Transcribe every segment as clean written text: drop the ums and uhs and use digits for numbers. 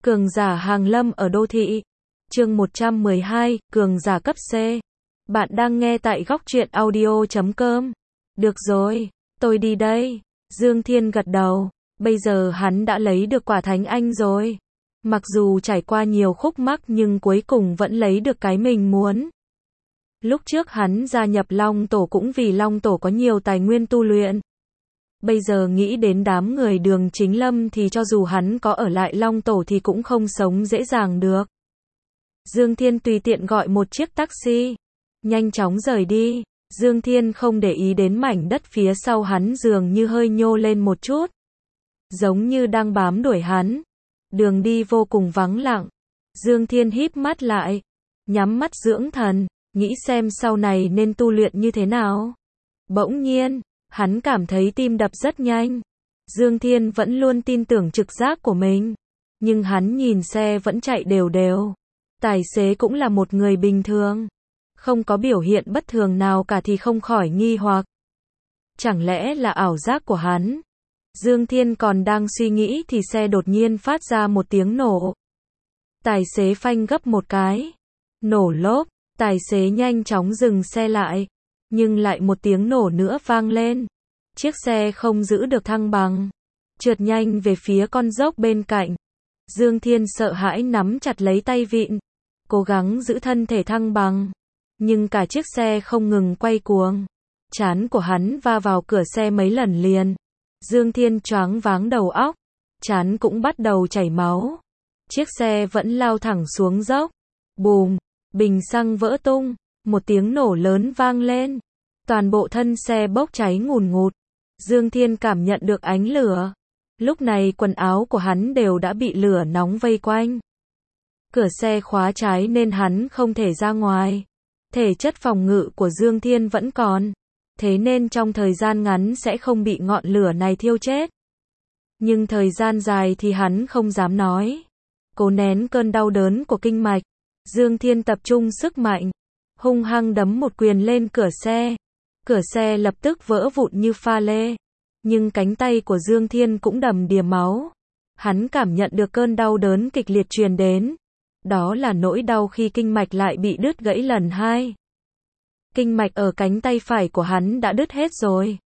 Cường giả hàng lâm ở đô thị. Chương 112, cường giả cấp C. Bạn đang nghe tại góc truyện audio.com. Được rồi, tôi đi đây. Dương Thiên gật đầu. Bây giờ hắn đã lấy được quả Thánh Anh rồi. Mặc dù trải qua nhiều khúc mắc nhưng cuối cùng vẫn lấy được cái mình muốn. Lúc trước hắn gia nhập Long Tổ cũng vì Long Tổ có nhiều tài nguyên tu luyện. Bây giờ nghĩ đến đám người Đường Chính Lâm thì cho dù hắn có ở lại Long Tổ thì cũng không sống dễ dàng được. Dương Thiên tùy tiện gọi một chiếc taxi, nhanh chóng rời đi. Dương Thiên không để ý đến mảnh đất phía sau hắn dường như hơi nhô lên một chút, giống như đang bám đuổi hắn. Đường đi vô cùng vắng lặng. Dương Thiên híp mắt lại, nhắm mắt dưỡng thần, nghĩ xem sau này nên tu luyện như thế nào. Bỗng nhiên, hắn cảm thấy tim đập rất nhanh. Dương Thiên vẫn luôn tin tưởng trực giác của mình, nhưng hắn nhìn xe vẫn chạy đều đều. Tài xế cũng là một người bình thường, không có biểu hiện bất thường nào cả thì không khỏi nghi hoặc. Chẳng lẽ là ảo giác của hắn? Dương Thiên còn đang suy nghĩ thì xe đột nhiên phát ra một tiếng nổ. Tài xế phanh gấp một cái, nổ lốp, tài xế nhanh chóng dừng xe lại, nhưng lại một tiếng nổ nữa vang lên. Chiếc xe không giữ được thăng bằng, trượt nhanh về phía con dốc bên cạnh. Dương Thiên sợ hãi nắm chặt lấy tay vịn, cố gắng giữ thân thể thăng bằng, nhưng cả chiếc xe không ngừng quay cuồng. Trán của hắn va vào cửa xe mấy lần liền. Dương Thiên choáng váng đầu óc, trán cũng bắt đầu chảy máu. Chiếc xe vẫn lao thẳng xuống dốc. Bùm, bình xăng vỡ tung, một tiếng nổ lớn vang lên. Toàn bộ thân xe bốc cháy ngùn ngụt. Dương Thiên cảm nhận được ánh lửa. Lúc này quần áo của hắn đều đã bị lửa nóng vây quanh. Cửa xe khóa trái nên hắn không thể ra ngoài. Thể chất phòng ngự của Dương Thiên vẫn còn, thế nên trong thời gian ngắn sẽ không bị ngọn lửa này thiêu chết. Nhưng thời gian dài thì hắn không dám nói. Cố nén cơn đau đớn của kinh mạch, Dương Thiên tập trung sức mạnh, hung hăng đấm một quyền lên cửa xe. Cửa xe lập tức vỡ vụn như pha lê, nhưng cánh tay của Dương Thiên cũng đầm đìa máu. Hắn cảm nhận được cơn đau đớn kịch liệt truyền đến. Đó là nỗi đau khi kinh mạch lại bị đứt gãy lần hai. Kinh mạch ở cánh tay phải của hắn đã đứt hết rồi.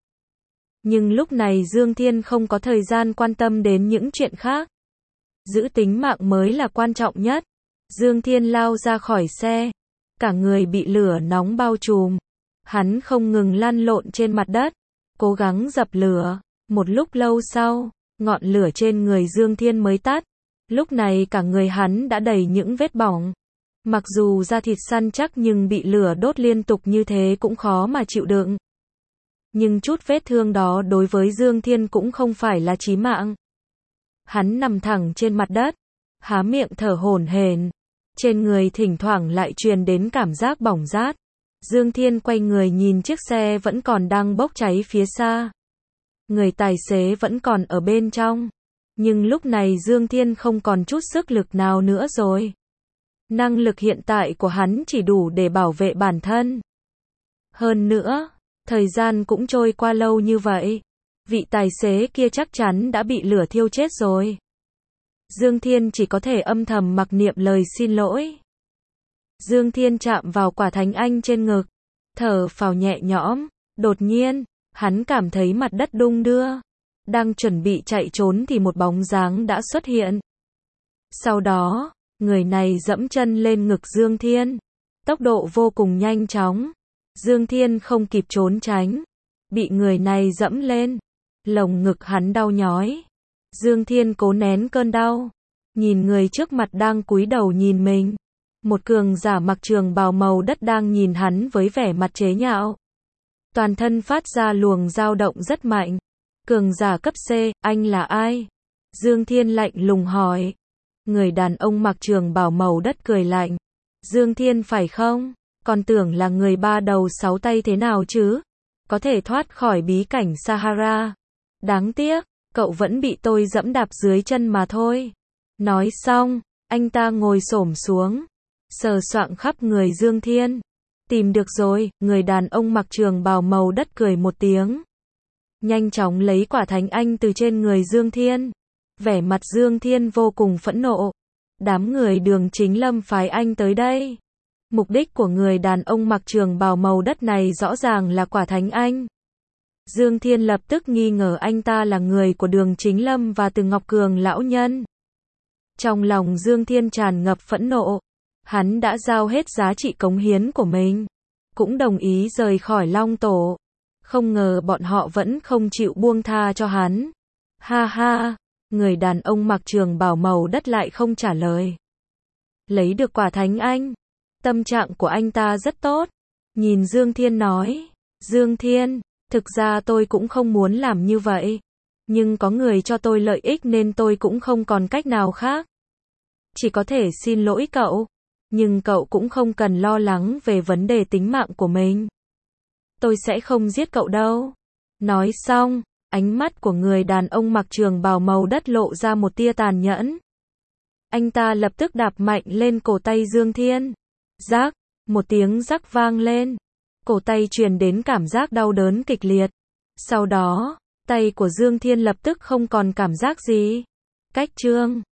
Nhưng lúc này Dương Thiên không có thời gian quan tâm đến những chuyện khác. Giữ tính mạng mới là quan trọng nhất. Dương Thiên lao ra khỏi xe, cả người bị lửa nóng bao trùm. Hắn không ngừng lăn lộn trên mặt đất, cố gắng dập lửa. Một lúc lâu sau, ngọn lửa trên người Dương Thiên mới tắt. Lúc này cả người hắn đã đầy những vết bỏng. Mặc dù da thịt săn chắc nhưng bị lửa đốt liên tục như thế cũng khó mà chịu đựng. Nhưng chút vết thương đó đối với Dương Thiên cũng không phải là chí mạng. Hắn nằm thẳng trên mặt đất, há miệng thở hổn hển. Trên người thỉnh thoảng lại truyền đến cảm giác bỏng rát. Dương Thiên quay người nhìn chiếc xe vẫn còn đang bốc cháy phía xa. Người tài xế vẫn còn ở bên trong. Nhưng lúc này Dương Thiên không còn chút sức lực nào nữa rồi. Năng lực hiện tại của hắn chỉ đủ để bảo vệ bản thân. Hơn nữa, thời gian cũng trôi qua lâu như vậy. Vị tài xế kia chắc chắn đã bị lửa thiêu chết rồi. Dương Thiên chỉ có thể âm thầm mặc niệm lời xin lỗi. Dương Thiên chạm vào quả Thánh Anh trên ngực, thở phào nhẹ nhõm. Đột nhiên, hắn cảm thấy mặt đất đung đưa. Đang chuẩn bị chạy trốn thì một bóng dáng đã xuất hiện. Sau đó, người này dẫm chân lên ngực Dương Thiên. Tốc độ vô cùng nhanh chóng. Dương Thiên không kịp trốn tránh, bị người này dẫm lên. Lồng ngực hắn đau nhói. Dương Thiên cố nén cơn đau, nhìn người trước mặt đang cúi đầu nhìn mình. Một cường giả mặc trường bào màu đất đang nhìn hắn với vẻ mặt chế nhạo. Toàn thân phát ra luồng dao động rất mạnh. Cường giả cấp C, anh là ai? Dương Thiên lạnh lùng hỏi. Người đàn ông mặc trường bào màu đất cười lạnh. Dương Thiên phải không? Còn tưởng là người ba đầu sáu tay thế nào chứ? Có thể thoát khỏi bí cảnh Sahara. Đáng tiếc, cậu vẫn bị tôi dẫm đạp dưới chân mà thôi. Nói xong, anh ta ngồi xổm xuống, sờ soạng khắp người Dương Thiên. Tìm được rồi, người đàn ông mặc trường bào màu đất cười một tiếng. Nhanh chóng lấy quả Thánh Anh từ trên người Dương Thiên. Vẻ mặt Dương Thiên vô cùng phẫn nộ. Đám người Đường Chính Lâm phái anh tới đây. Mục đích của người đàn ông mặc trường bào màu đất này rõ ràng là Quả Thánh Anh. Dương Thiên lập tức nghi ngờ anh ta là người của Đường Chính Lâm và Từ Ngọc Cường lão nhân. Trong lòng Dương Thiên tràn ngập phẫn nộ. Hắn đã giao hết giá trị cống hiến của mình. Cũng đồng ý rời khỏi Long Tổ. Không ngờ bọn họ vẫn không chịu buông tha cho hắn. Ha ha, người đàn ông mặc trường bào màu đất lại không trả lời. Lấy được Quả Thánh Anh. Tâm trạng của anh ta rất tốt. Nhìn Dương Thiên nói. Dương Thiên, thực ra tôi cũng không muốn làm như vậy. Nhưng có người cho tôi lợi ích nên tôi cũng không còn cách nào khác. Chỉ có thể xin lỗi cậu. Nhưng cậu cũng không cần lo lắng về vấn đề tính mạng của mình. Tôi sẽ không giết cậu đâu. Nói xong, ánh mắt của người đàn ông mặc trường bào màu đất lộ ra một tia tàn nhẫn. Anh ta lập tức đạp mạnh lên cổ tay Dương Thiên. Rác, một tiếng rắc vang lên. Cổ tay truyền đến cảm giác đau đớn kịch liệt. Sau đó, tay của Dương Thiên lập tức không còn cảm giác gì. Cách chương